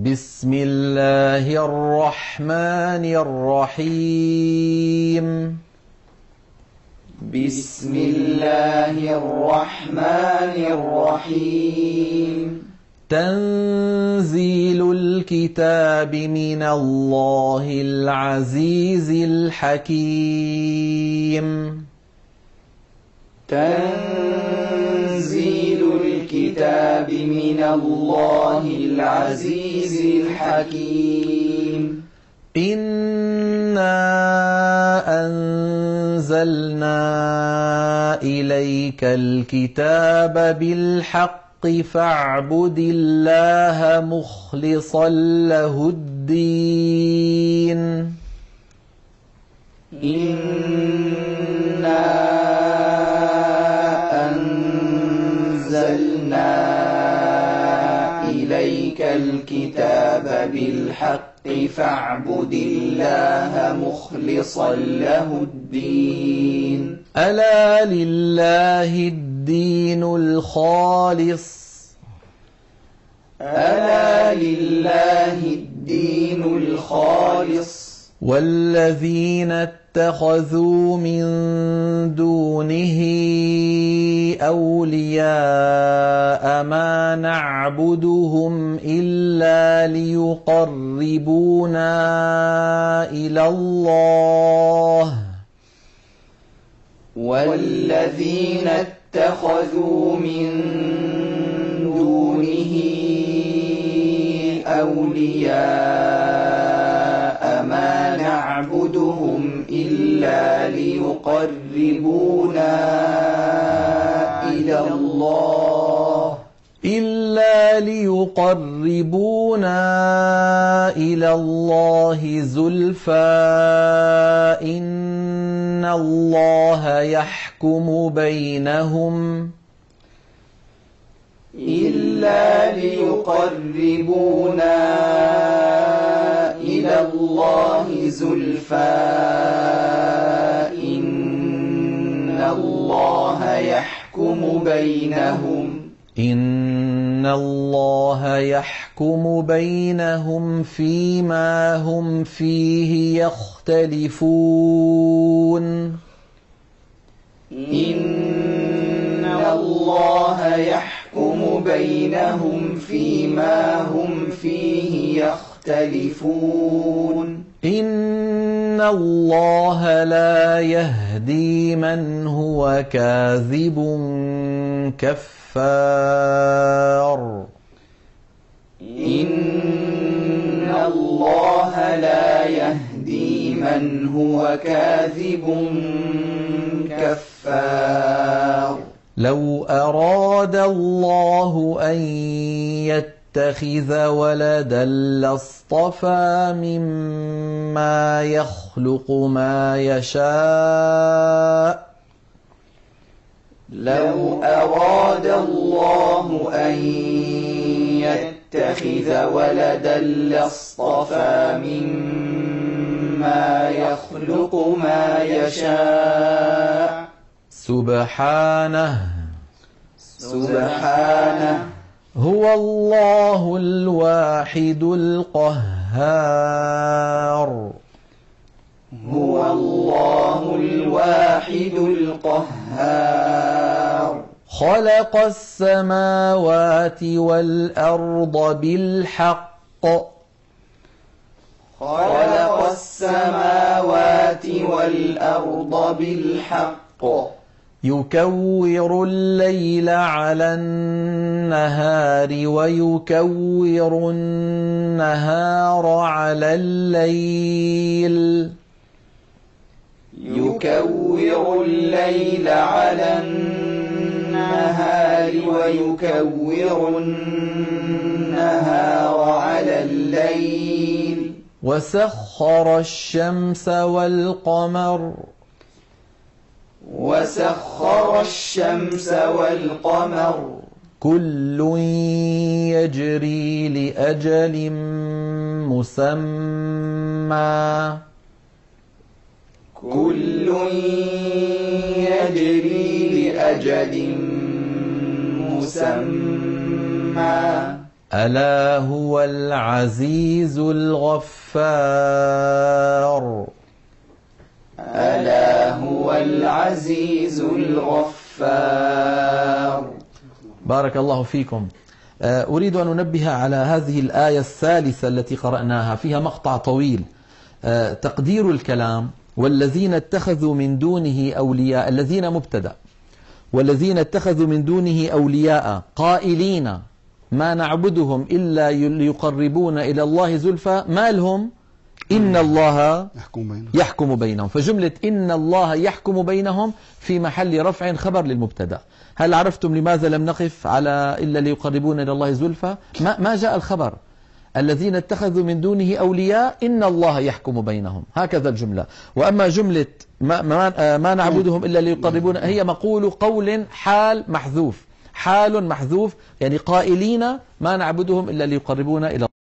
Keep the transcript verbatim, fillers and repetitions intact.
بسم الله الرحمن الرحيم بسم الله الرحمن الرحيم تنزيل الكتاب من الله العزيز الحكيم تنزيل الكتاب من الله العزيز الحكيم إنا أنزلنا إليك الكتاب بالحق فاعبد الله مخلصا له الدين إنا أنزلنا إليك الكتاب بالحق فاعبد الله مخلصا له الدين ألا لله الدين الخالص ألا لله الدين الخالص والذين اتخذوا من دونه أولياء ما نعبدهم إلا ليقربونا إلى الله والذين اتخذوا من دونه أولياء ما نعبدهم إلا ليقربونا إلى الله إلا ليقربونا إلى الله زلفى إن الله يحكم بينهم إلا ليقربونا إلى الله زلفى إن الله يحكم بينهم إن الله يحكم بينهم فيما هم فيه يختلفون إن الله يحكم بينهم فيما هم فيه يختلفون إن الله لا يهدي من هو كاذب كفار إن الله لا يهدي من هو كاذب كفار لو أراد الله أن يتخذ ولدا لاصطفى مما يخلق ما يشاء لو أراد الله أن يتخذ ولدا لاصطفى مما يخلق ما يشاء سبحانه سبحانه هو الله الواحد القهار هو الله الواحد القهار خلق السماوات والأرض بالحق خلق السماوات والأرض بالحق يكور الليل على النهار ويكور النهار على الليل يكور الليل على النهار ويكور النهار على الليل وسخر الشمس والقمر وسخر الشمس والقمر كل يجري لأجل مسمى كل يجري لأجل مسمى ألا هو العزيز الغفار. ألا هو العزيز الغفار. بارك الله فيكم. أريد أن أنبه على هذه الآية الثالثة التي قرأناها، فيها مقطع طويل. تقدير الكلام: والذين اتخذوا من دونه أولياء، الذين مبتدأ، والذين اتخذوا من دونه أولياء قائلين ما نعبدهم إلا ليقربونا إلى الله زلفى، ما لهم؟ إن الله يحكم بينهم. يحكم بينهم. فجملة إن الله يحكم بينهم في محل رفع خبر للمبتدأ. هل عرفتم لماذا لم نقف على إلا ليقربونا إلى الله زلفى؟ ما, ما جاء الخبر. الذين اتخذوا من دونه أولياء إن الله يحكم بينهم، هكذا الجملة. وأما جملة ما, ما, ما نعبدهم إلا ليقربونا هي مقول قول حال محذوف، حال محذوف، يعني قائلين ما نعبدهم إلا ليقربونا إلى